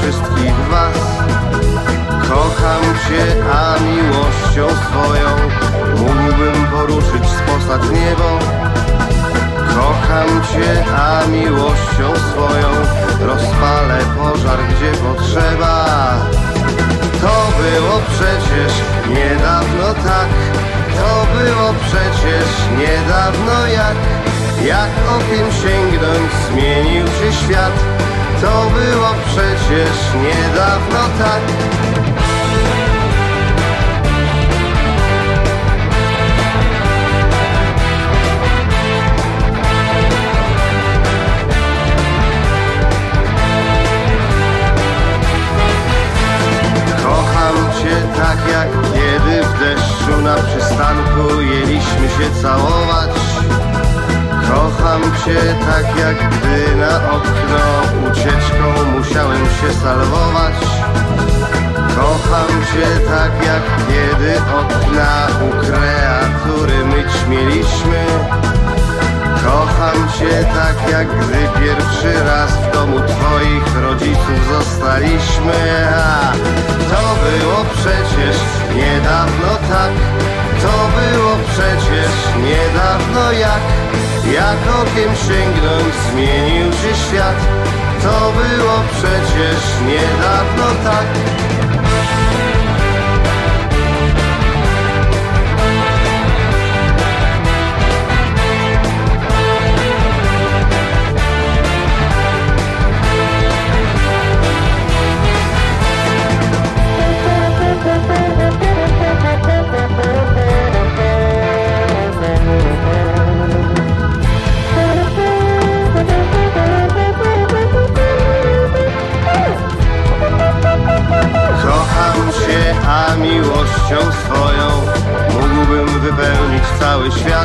wszystkich was. Kocham cię, a miłością swoją mógłbym poruszyć z posad niebo. Kocham cię, a miłością swoją rozpalę pożar, gdzie potrzeba. To było przecież niedawno tak. To było przecież niedawno jak okiem sięgnąć zmienił się świat. To było przecież niedawno tak. Kocham cię tak jak kiedy w deszczu na przystanku jęliśmy się całować. Kocham cię tak jak gdy na okno ucieczką musiałem się salwować. Kocham cię tak jak kiedy okna u kreatury myć mieliśmy. Kocham cię tak jak gdy pierwszy raz w domu twoich rodziców zostaliśmy. A to było przecież niedawno tak. To było przecież niedawno jak okiem sięgnąć zmienił się świat. To było przecież niedawno tak. A miłością swoją mógłbym wypełnić cały świat.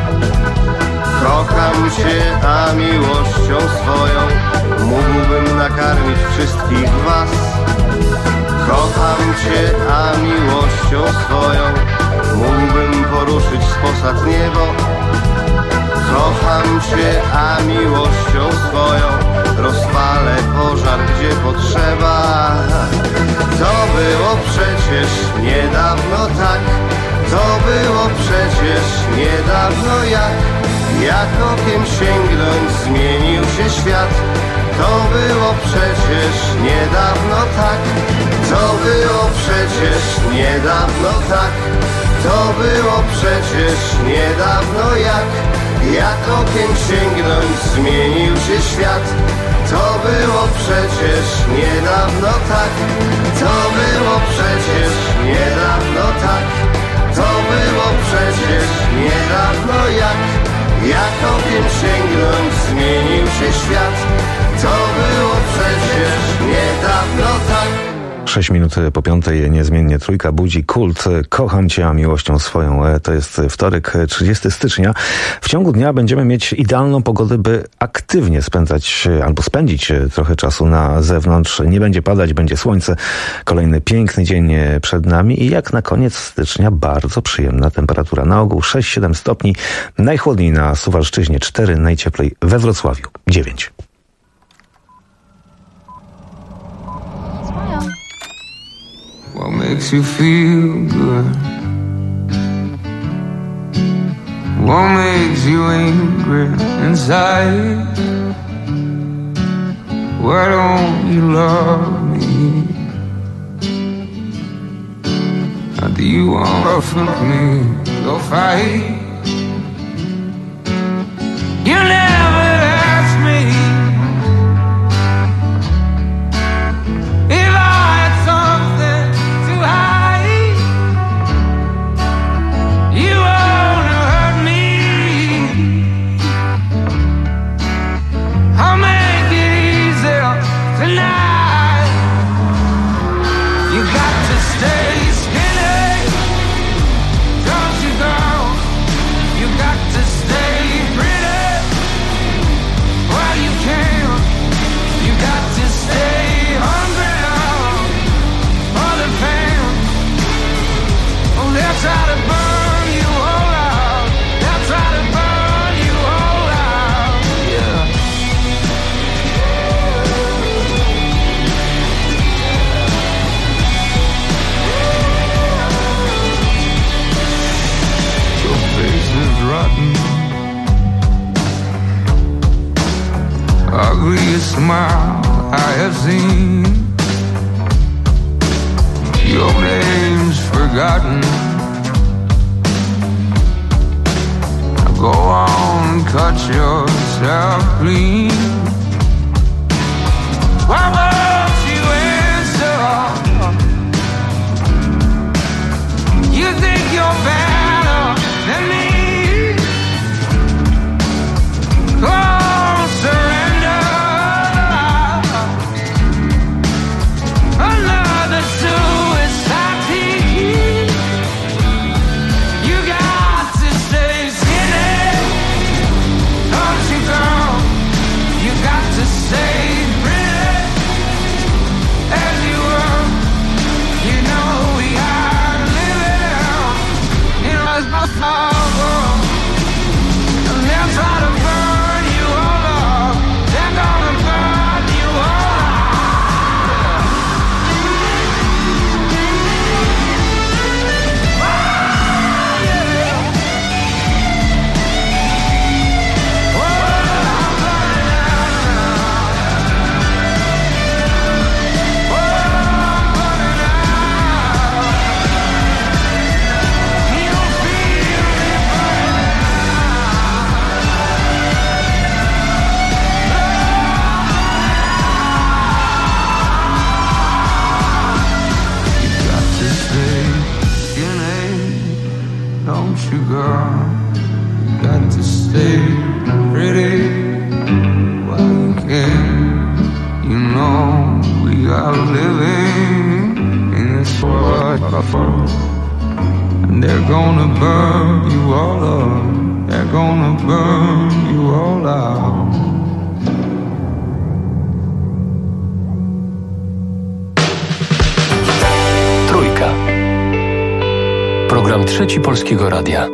Kocham cię, a miłością swoją mógłbym nakarmić wszystkich was. Kocham cię, a miłością swoją mógłbym poruszyć z posad niebo. Kocham cię, a miłością swoją rozpalę pożar, gdzie potrzeba. To było przecież niedawno tak. To było przecież niedawno jak okiem sięgnąć zmienił się świat. To było przecież niedawno tak. To było przecież niedawno tak. To było przecież niedawno jak okiem sięgnąć zmienił się świat. To było przecież niedawno tak. To było przecież niedawno tak. To było przecież niedawno jak okiem sięgnąć zmienił się świat. To było przecież niedawno tak. 6 minut po 5 niezmiennie trójka budzi kult Kocham cię, a miłością swoją. To jest wtorek, 30 stycznia. W ciągu dnia będziemy mieć idealną pogodę, by aktywnie spędzać albo spędzić trochę czasu na zewnątrz. Nie będzie padać, będzie słońce. Kolejny piękny dzień przed nami i jak na koniec stycznia bardzo przyjemna temperatura. Na ogół 6-7 stopni. Najchłodniej na Suwalszczyźnie 4, najcieplej we Wrocławiu 9. What makes you feel good? What makes you angry inside? Why don't you love me? How do you want rough with me? Go fight. You never asked me if I had something to hide. You wanna hurt me, I'll make it easier tonight. You got to stay skinny, don't you go smile I have seen. Your name's forgotten. Go on, cut yourself clean. Why won't you answer? You think you're better than me? Oh, surrender. Another suicide plea. You got to stay skinny. Don't you, girl? You got to stay pretty as you were. You know we are living in a small world. And they'll try to burn you all up. They're gonna burn you all don't you, girl? You got to stay pretty while you can. You know we are living in this world, and they're gonna burn you all up. They're gonna burn you all out. Trójka. Program Trzeci Polskiego Radia.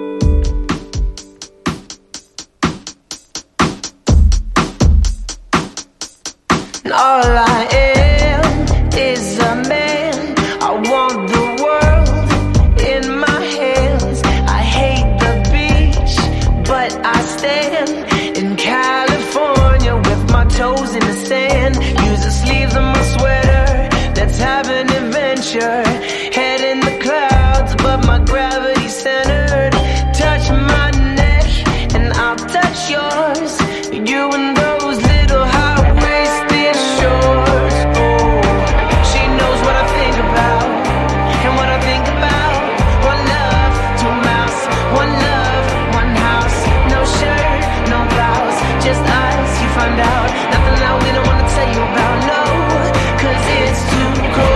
All I am is a man. I want the world in my hands. I hate the beach, but I stand in California with my toes in the sand. Use the sleeves of my sweater. Let's have an adventure. Head in the clouds, but my gravity's centered. Touch my neck, and I'll touch yours. You and those little high-waisted shorts. Oh, she knows what I think about, and what I think about. One love, two mouths. One love, one house. No shirt, no blouse. Just us, you find out. Nothing that we don't want to tell you about, no. 'Cause it's too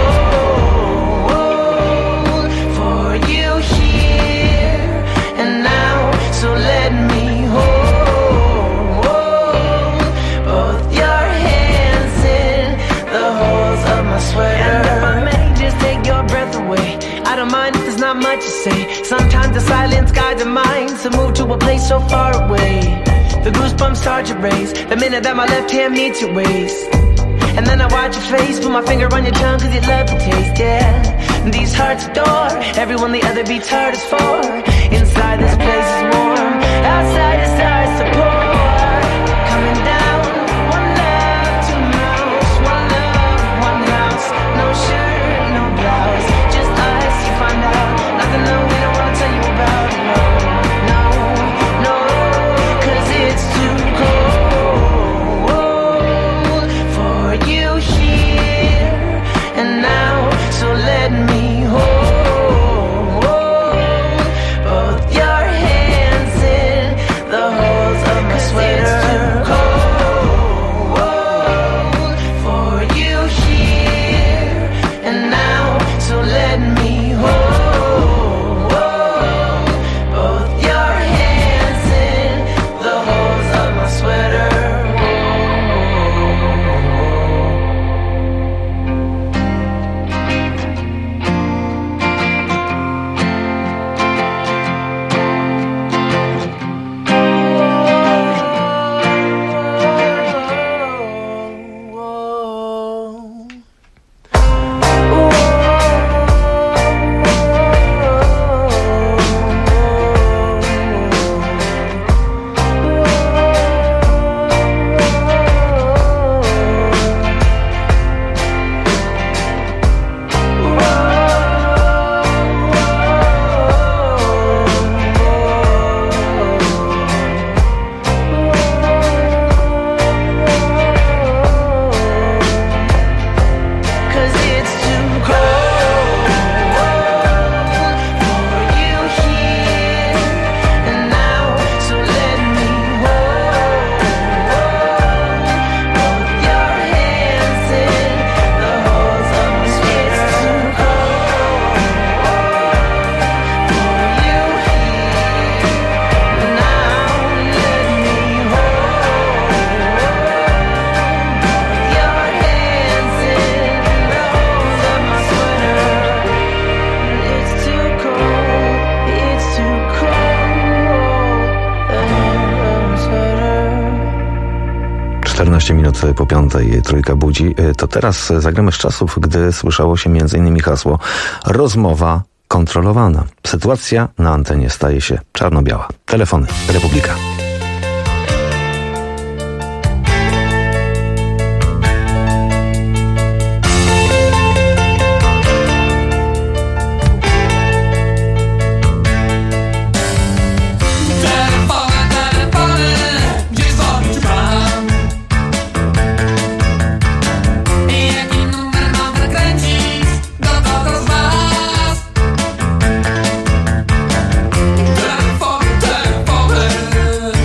cold for you here and now. So let me hold both your hands in the holes of my sweater. And if I may just take your breath away, I don't mind if there's not much to say. Sometimes the silence guides the mind to move to a place so far away. The goosebumps start to raise the minute that my left hand meets your waist. And then I watch your face, put my finger on your tongue 'cause you love the taste, yeah. These hearts adore everyone the other beats hardest for. Inside this place is warm, outside it starts to pour. Coming down, one love, two mouths. One love, one house. No shirt, no blouse. Just us, you find out. Nothing that we don't want to tell you about, no, no, no. 'Cause it's too cold for you here and now. So let me hold both your hands in the holes of my 15 minut po 5:00 Trójka budzi. To teraz zagramy z czasów, gdy słyszało się m.in. hasło rozmowa kontrolowana. Sytuacja na antenie staje się czarno-biała. Telefony. Republika. Telefony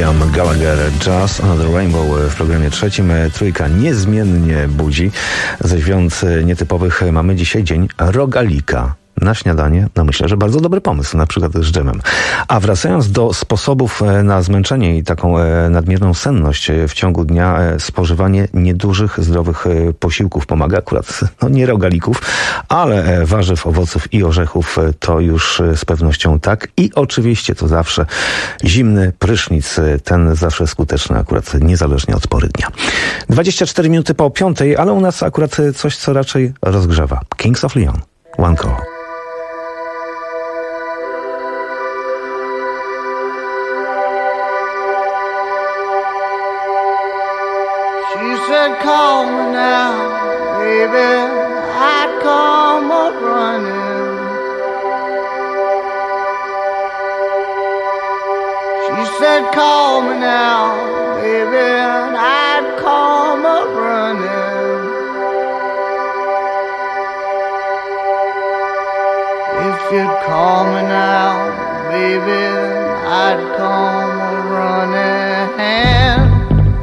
Liam Gallagher, Just Another Rainbow w programie trzecim. Trójka niezmiennie budzi. Ze świąt nietypowych mamy dzisiaj dzień rogalika. Na śniadanie, no myślę, że bardzo dobry pomysł, na przykład z dżemem. A wracając do sposobów na zmęczenie i taką nadmierną senność w ciągu dnia, spożywanie niedużych, zdrowych posiłków pomaga. Akurat nie rogalików, ale warzyw, owoców i orzechów to już z pewnością tak. I oczywiście to zawsze zimny prysznic, ten zawsze skuteczny akurat niezależnie od pory dnia. 24 minuty po 5, ale u nas akurat coś, co raczej rozgrzewa. Kings of Leon, One Call. Call me now, baby, I'd come up running. She said, call me now, baby, and I'd come up running. If you'd call me now, baby, I'd come up running.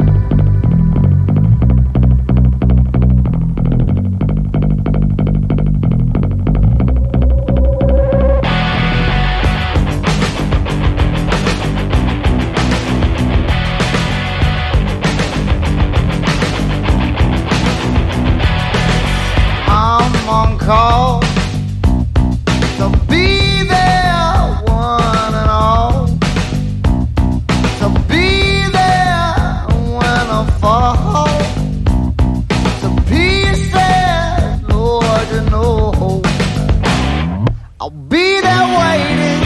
Call to be there, one and all, to be there when I fall to pieces, Lord, you know I'll be there waiting.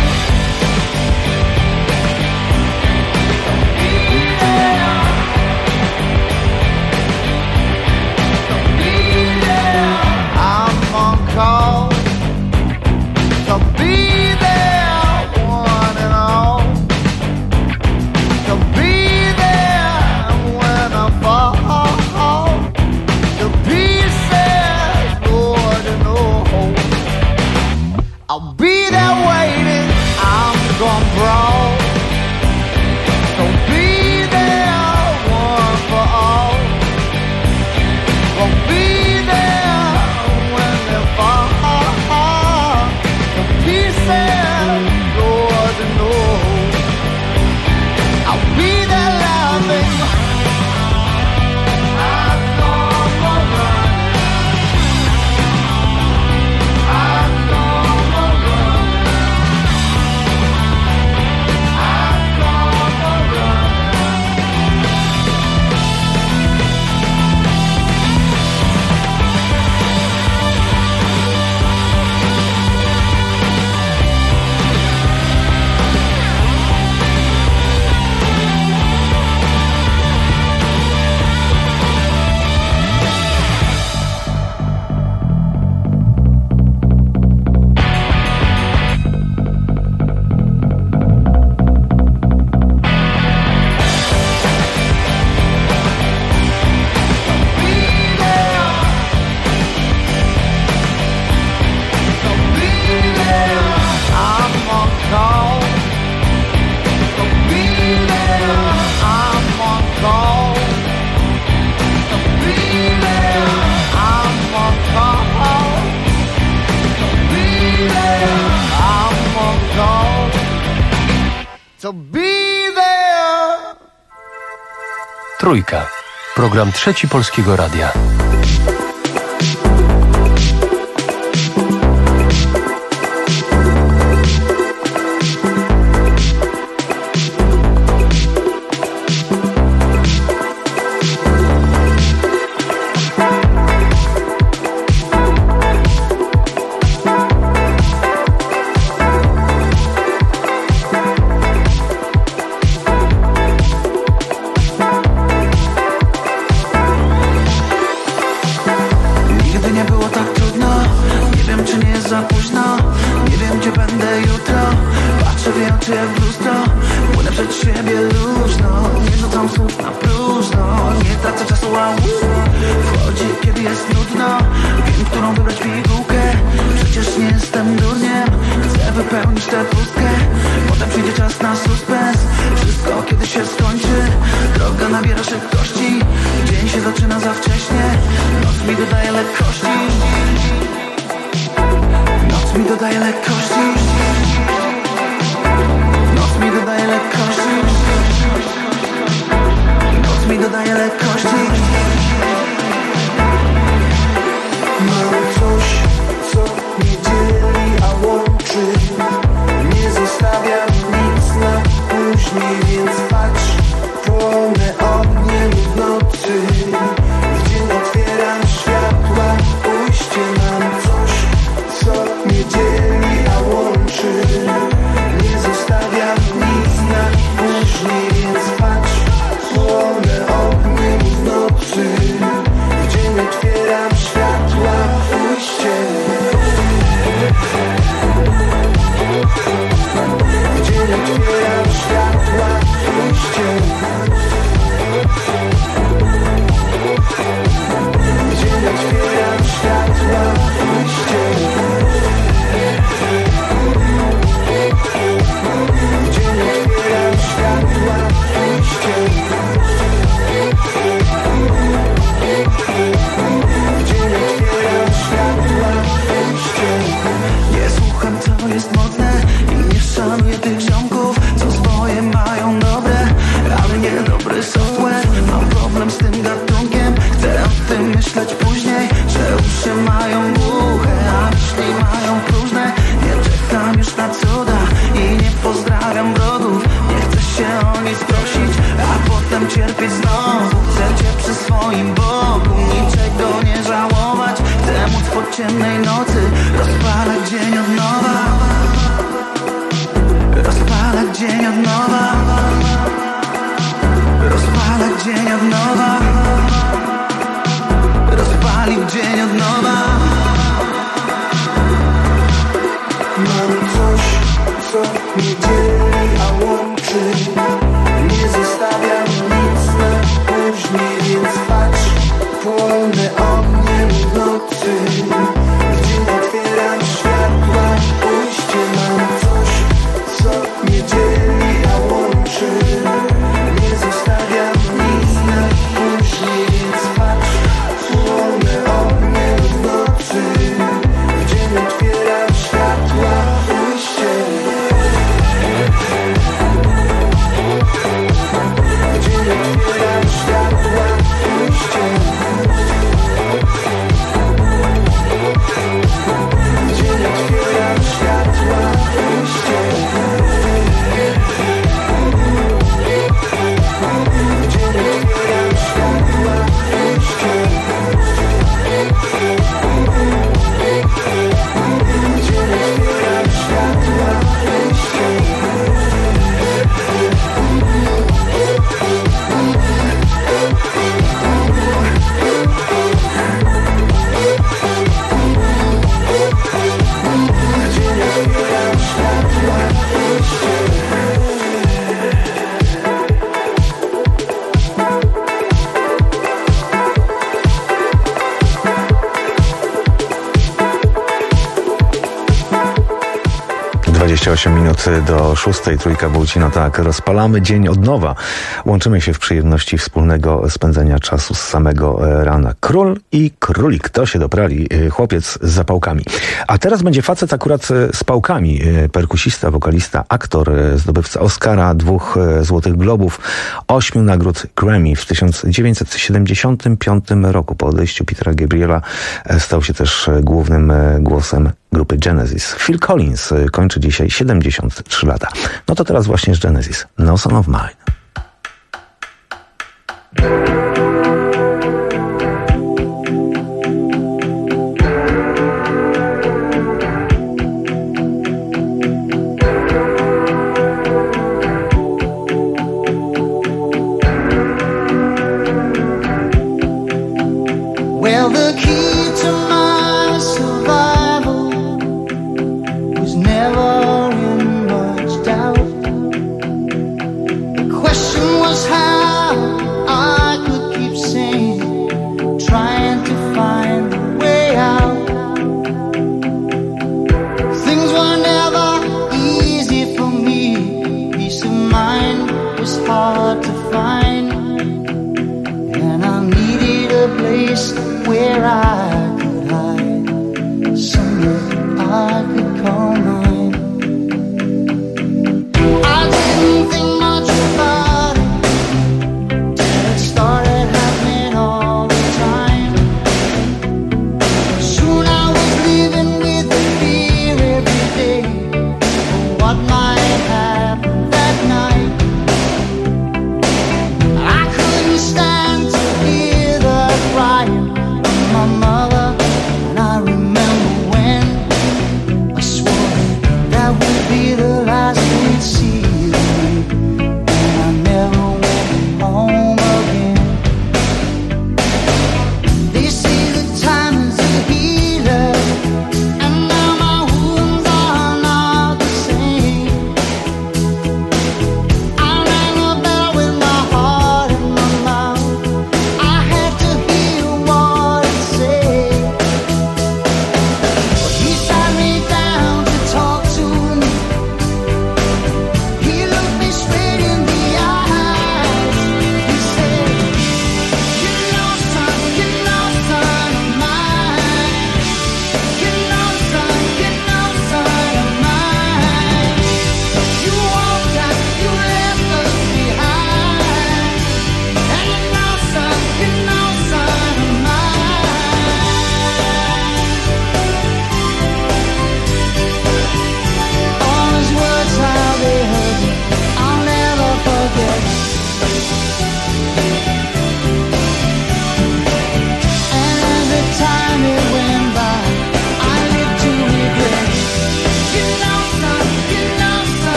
Call to be there, one and all, to be there when I fall to pieces, Lord, you know I'll be there waiting. I'm gonna brawl, so be there, one for all, gonna be there. Lord, you know I'll be there laughing. I've come around. I've come around. I've come around. To be there. Trójka. Program trzeci Polskiego Radia. Wypełnisz tę pustkę. Potem przyjdzie czas na suspens. Wszystko kiedyś się skończy. dodaje lekkości. Noc mi dodaje lekkości. Noc mi dodaje lekkości. Mam coś, co mnie dzieli, a łączy. Nie zostawiam nic na później, więc patrz, płonę ogniem w nocy. W dzień otwieram światła, ujście. Mam coś, co mnie dzieli, a łączy. Nie zostawiam nic na później, więc patrz, płonę ogniem w nocy. W dzień otwieram światła, ujście. W dzień otwieram światła, ujście. W dzień otwieram światła, ujście. W dzień otwieram światła, ujście. W dzień otwieram światła, ujście. Nie słucham, co jest modne i nie szanuję tych ziomków, co swoje mają dobre, ale niedobry software. Mam problem z tym gatunkiem, chcę o tym myśleć później, że uszy mają głuche, a myśli mają próżne. Nie czekam już na cuda i nie pozdrawiam wrogów. Nie chcę się o nic prosić, a potem cierpieć znowu. Chcę cię przy swoim boku, niczego nie żałować. Chcę móc po ciemnej nocy rozpalać dzień od nowa. Rozpalać dzień od nowa. Rozpalać dzień od nowa. Rozpalił dzień od nowa. Mam coś, co mnie dzieli, a łączy. Nie zostawiam nic na później, więc patrz, płonę ogniem w nocy. W dzień otwieram światła, ujście. Mam coś, co mnie dzieli, a łączy. Nie zostawiam nic na później, więc patrz, płonę ogniem w nocy. W dzień otwieram światła, ujście. W dzień otwieram światła, ujście. W dzień otwieram światła, ujście. W dzień otwieram światła, ujście. W dzień otwieram światła, ujście. 28 minut do 6. Trójka Buci. No tak, rozpalamy dzień od nowa. Łączymy się w przyjemności wspólnego spędzenia czasu z samego rana. Król i królik. To się doprali. Chłopiec z zapałkami. A teraz będzie facet akurat z pałkami. Perkusista, wokalista, aktor, zdobywca Oscara, 2 Złotych Globów, 8 nagród Grammy. W 1975 roku po odejściu Petera Gabriela stał się też głównym głosem grupy Genesis. Phil Collins kończy dzisiaj 73 lata. No to teraz właśnie z Genesis. No Son of Mine. Well, the key to my survival was never in much doubt. The question was how I could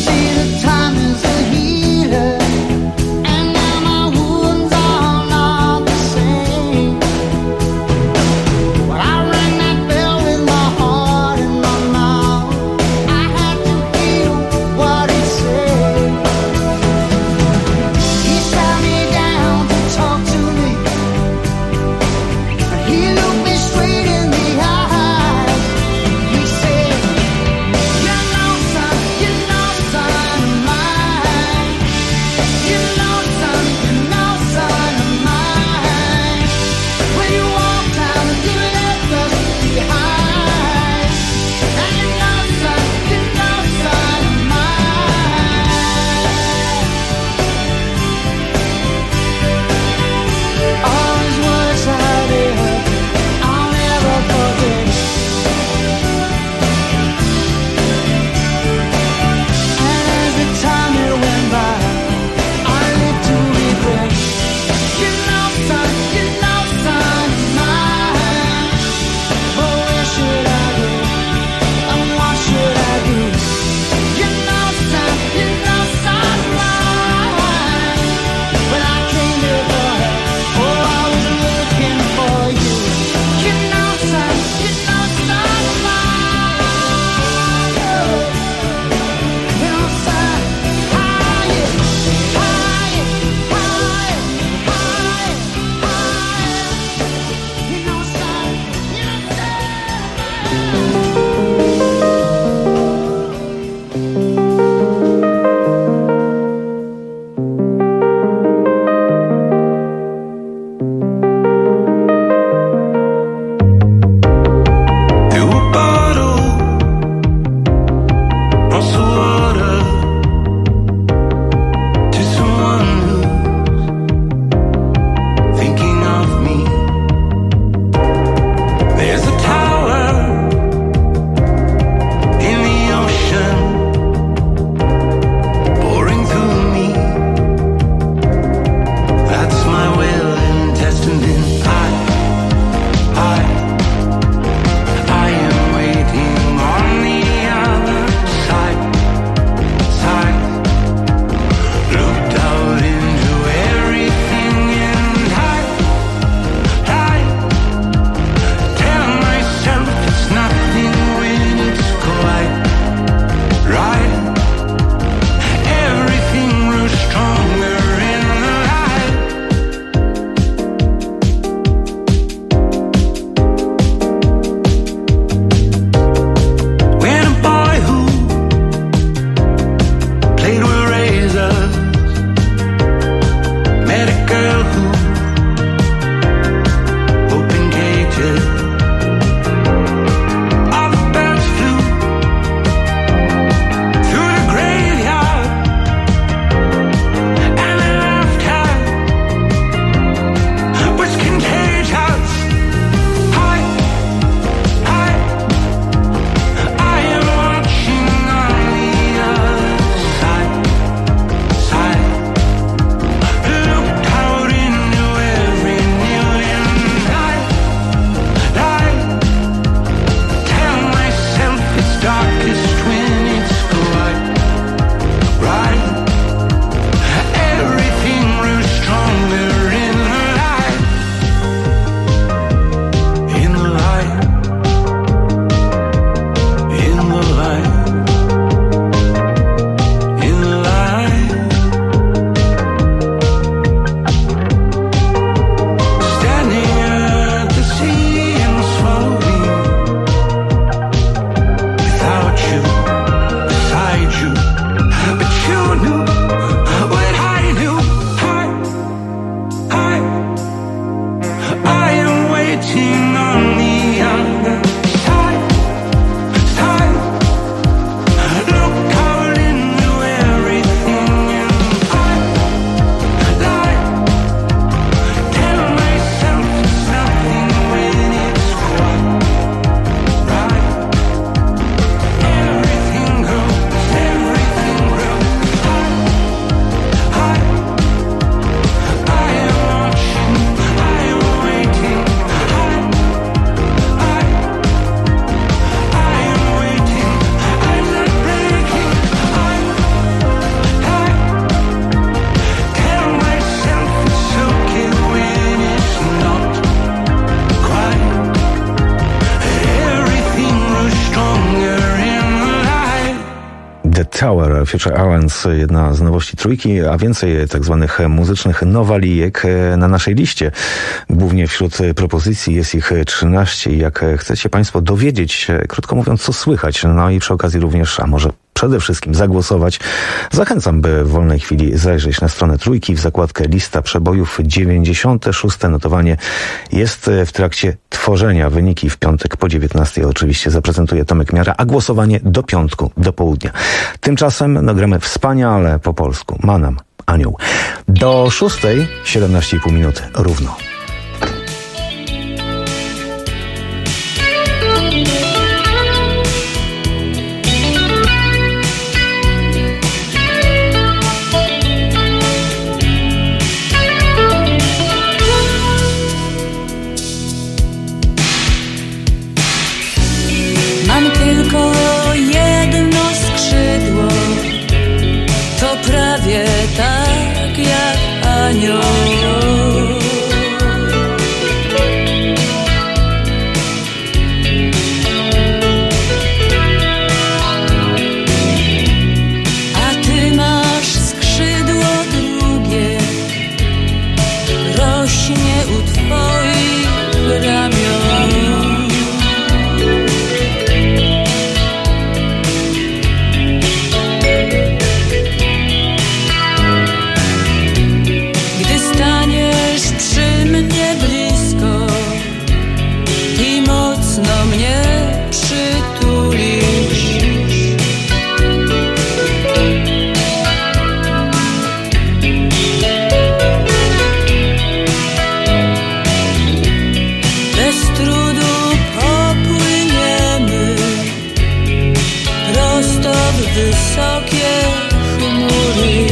You know, son of mine. Tower, Future Islands, jedna z nowości trójki, a więcej tak zwanych muzycznych nowalijek na naszej liście. Głównie wśród propozycji jest ich 13 i jak chcecie Państwo dowiedzieć się, krótko mówiąc, co słychać, no i przy okazji również, a może przede wszystkim zagłosować, zachęcam, by w wolnej chwili zajrzeć na stronę trójki w zakładkę Lista Przebojów. 96. notowanie jest w trakcie tworzenia. Wyniki w piątek po 19 oczywiście zaprezentuje Tomek Miara, a głosowanie do piątku, do południa. Tymczasem gramy wspaniale po polsku. Manam, Anioł. Do 6, 17,5 minuty równo. Mam tylko jedno skrzydło, to prawie tak jak anioł. A ty masz skrzydło drugie, rośnie u twoich ramion. Wysokie chmury.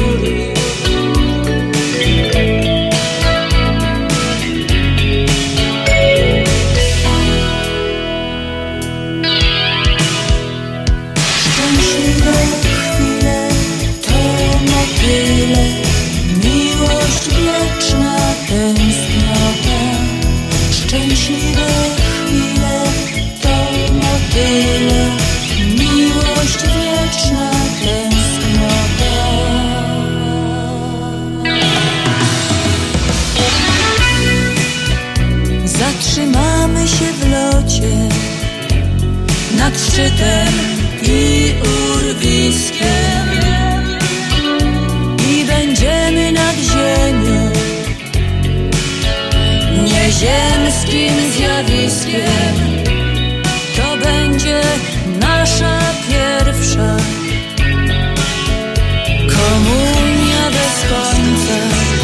Szczęśliwe chwile to motyle, miłość wieczna, tęsknota. Szczęśliwe chwile to motyle, miłość wieczna, tęsknota. Zatrzymamy się w locie nad szczytem i urwiskiem i będziemy nad ziemią nieziemskim zjawiskiem. To będzie nasza pierwsza komunia bez końca.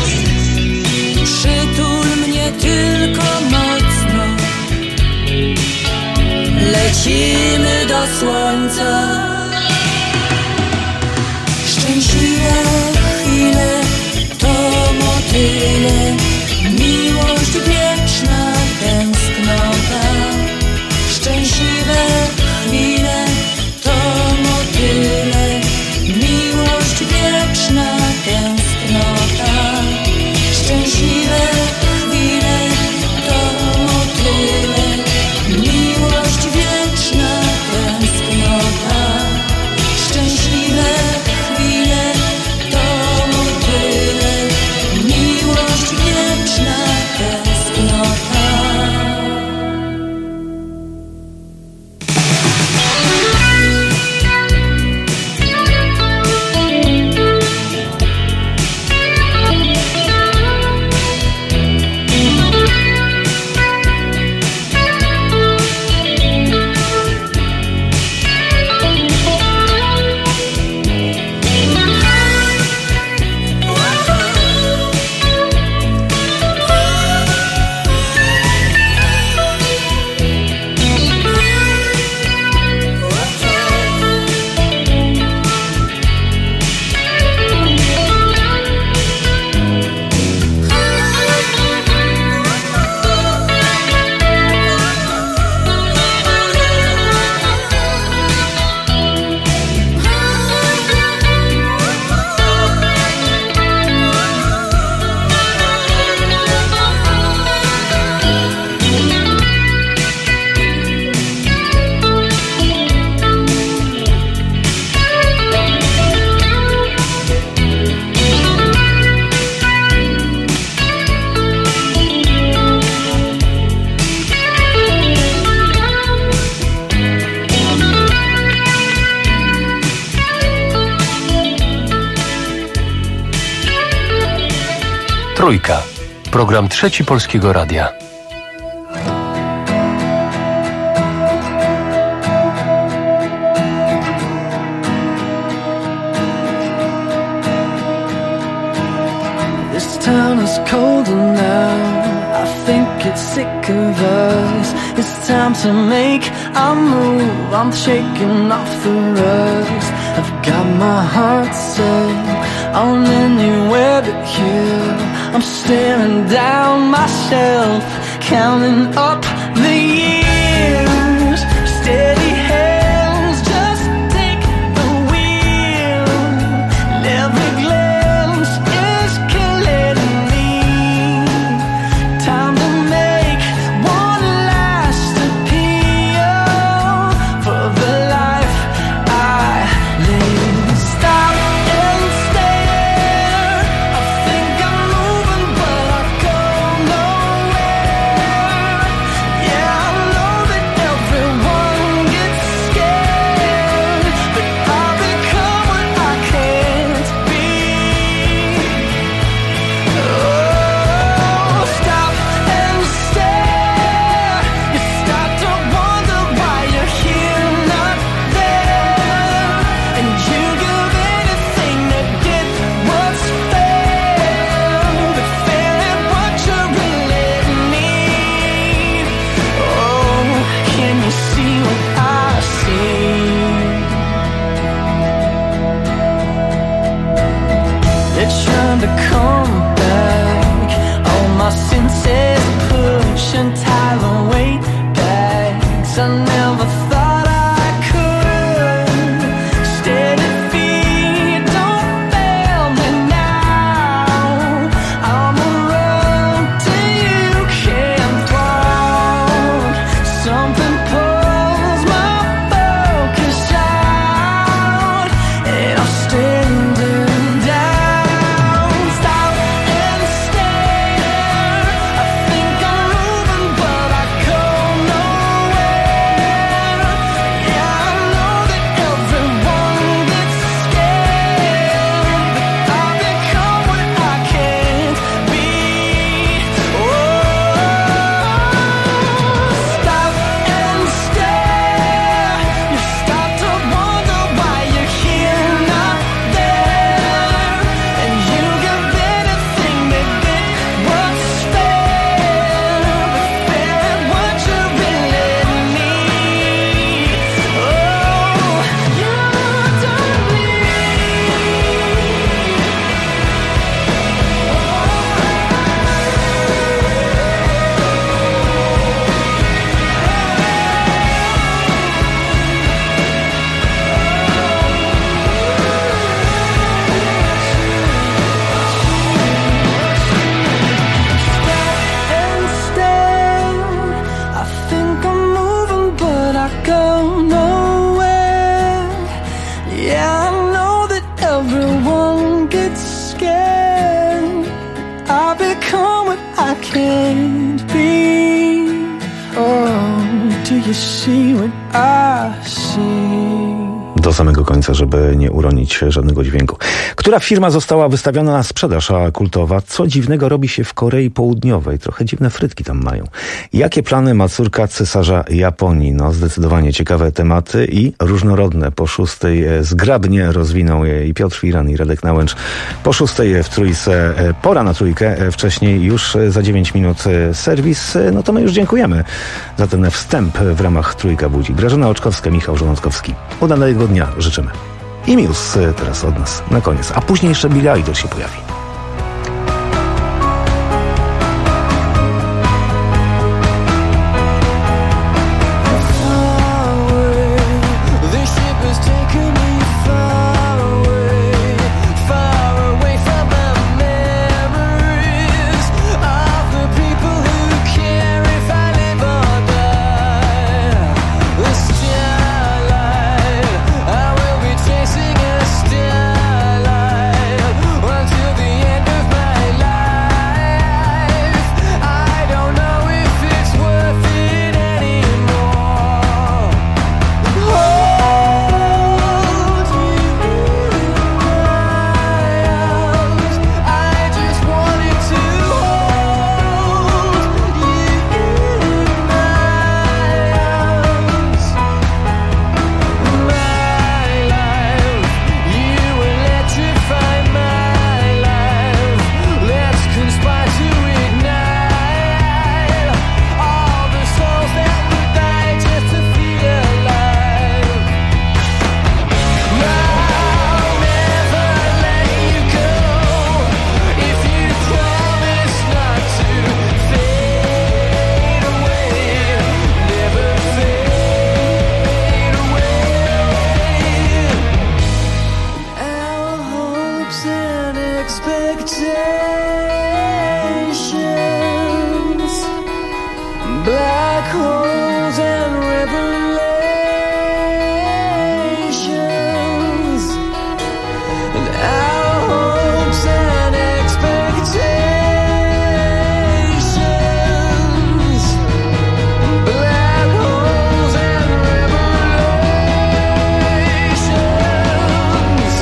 Przytul mnie tylko mocno, lecimy do słońca. Szczęśliwe chwile to motyle, miłość wieczna, tęsknota. Szczęśliwe chwile to motyle, miłość wieczna, tęsknota. Szczęśliwe chwile to motyle, miłość wieczna, tęsknota. Szczęśliwe chwile to motyle, miłość wieczna, tęsknota. Trójka. Program Trzeci Polskiego Radia. This town is colder now. I think it's sick of us. It's time to make a move. I'm shaking off the rust. I've got my heart set on anywhere but here. I'm staring down myself, counting up the years. Steady hands, just take the wheel. And every glance is killing me. Time to make one last appeal for the life I live. Stop and stare. I think I'm moving, but I go nowhere. Yeah, I know that everyone gets scared, but I'll become what I can't be. Oh, stop and stare. You start to wonder why you're here, not there, and you give anything to get what's fair, but fair ain't what you really need. Oh, can you see what I see? They're trying to come back. All my senses push and tie the weight bags. I never thought I could. Steady feet, don't fail me now. I'm a road till you can't walk. Something pulls my focus out, and I'm standing down. Stop and stare. I think I'm moving, but I go nowhere. Yeah, I know that everyone gets scared, but I'll become what I can't be. Oh, stop and stare. You start to wonder why you're here, not there, and you give anything to get what's fair, but fair ain't what you really need. Oh, you don't and stare. I think I'm moving, but I go nowhere. Yeah, I know that everyone gets scared. I become what I can't be. Oh, do you see what I see? Do samego końca, żeby nie uronić żadnego dźwięku. Która firma została wystawiona na sprzedaż, a kultowa? Co dziwnego robi się w Korei Południowej? Trochę dziwne frytki tam mają. Jakie plany ma córka cesarza Japonii? No, zdecydowanie ciekawe tematy i różnorodne. Po 6 zgrabnie rozwinął je i Piotr Firan, i Radek Nałęcz. Po 6 w Trójce pora na Trójkę. Wcześniej już za 9 minut serwis. No to my już dziękujemy za ten wstęp w ramach Trójka Budzi. Grażyna Oczkowska, Michał Żołądkowski. Udanego dnia życzymy. I Muse teraz od nas na koniec. A później jeszcze Billie Idol się pojawi. Chasing a starlight until the hopes and expectations, black holes and revelations, and our hopes and expectations, black holes and revelations.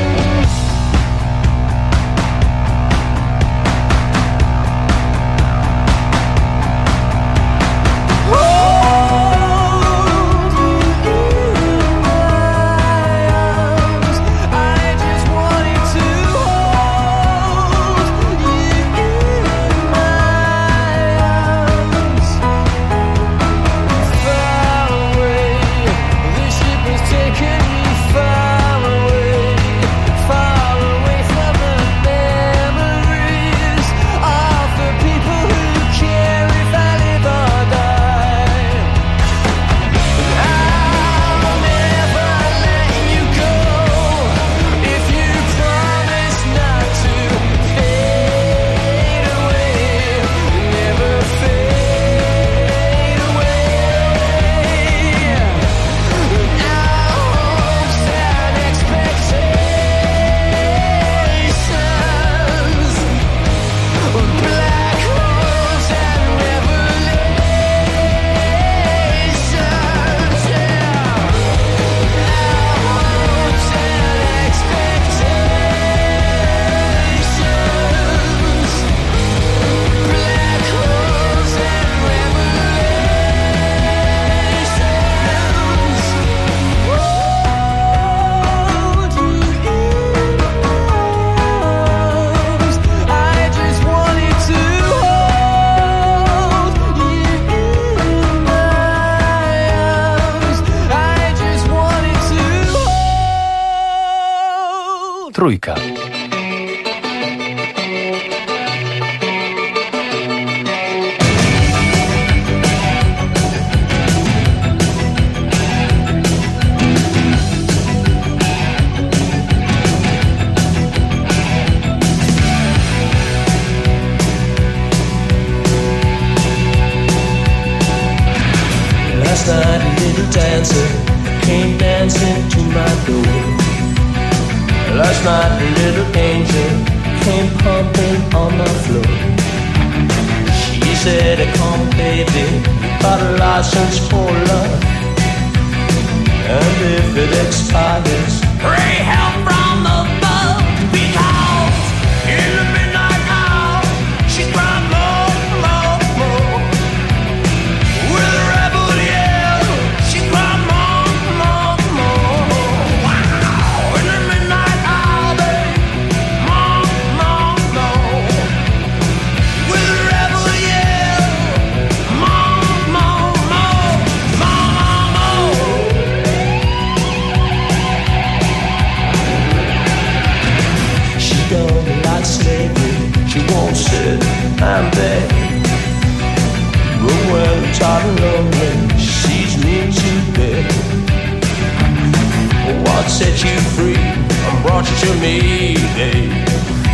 Trójka. Last night a little dancer came dancing to my door. Last night a little angel came pumping on the floor. She said, come baby, got a license for love, and if it expires, pray help from above. Because in the midnight hour, she's crying more, more, more. With a rebel yell, she cried more, more, more. Wow! In the midnight hour, babe, more, more, more. With a rebel yell, more, more, more, more, more. She don't like slavery, she won't sit and beg. But when tired and lonely, she sees me to bed. What set you free and brought you to me, babe?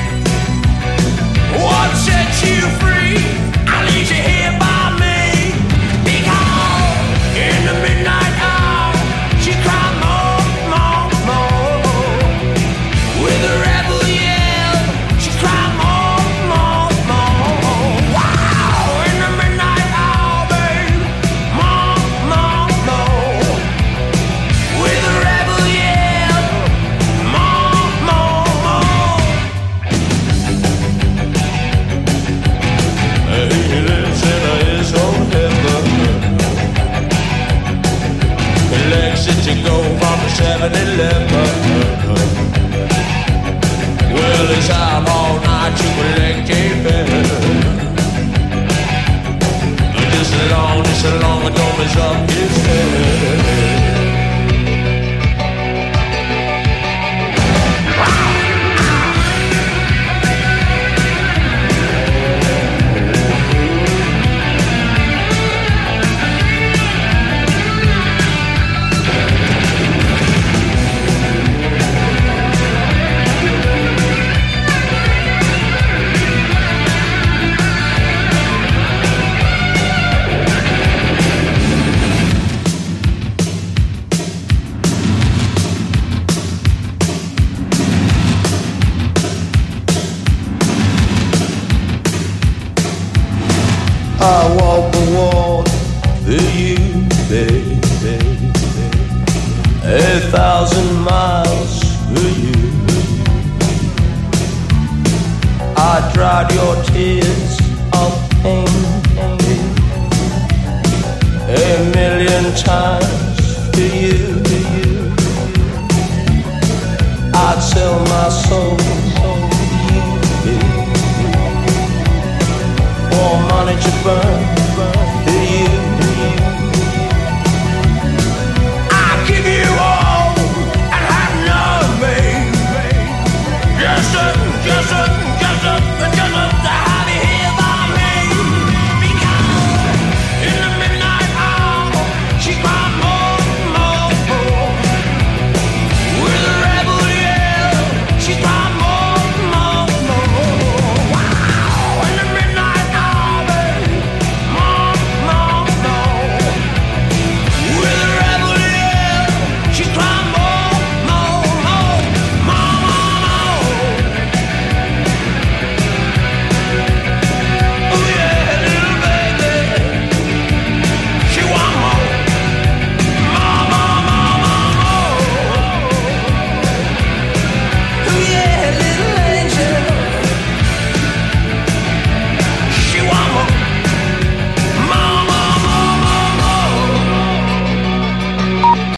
What set you free? I leave you here by me. Because in the midnight hour, she cried more, more, more. With a rebel yell, she cried more, more, more. Wow! In the midnight hour, babe, more, more, more. With a rebel yell, more, more, more. He lives in his own heaven. He likes it to go from 7-Eleven. Well, he's out all night to collect a bill. Just as long as dome is up his head. I walk the walk for you, baby. 1,000 miles for you. I dried your tears of pain 1,000,000 times for you. I'd sell my soul for you, for money to burn.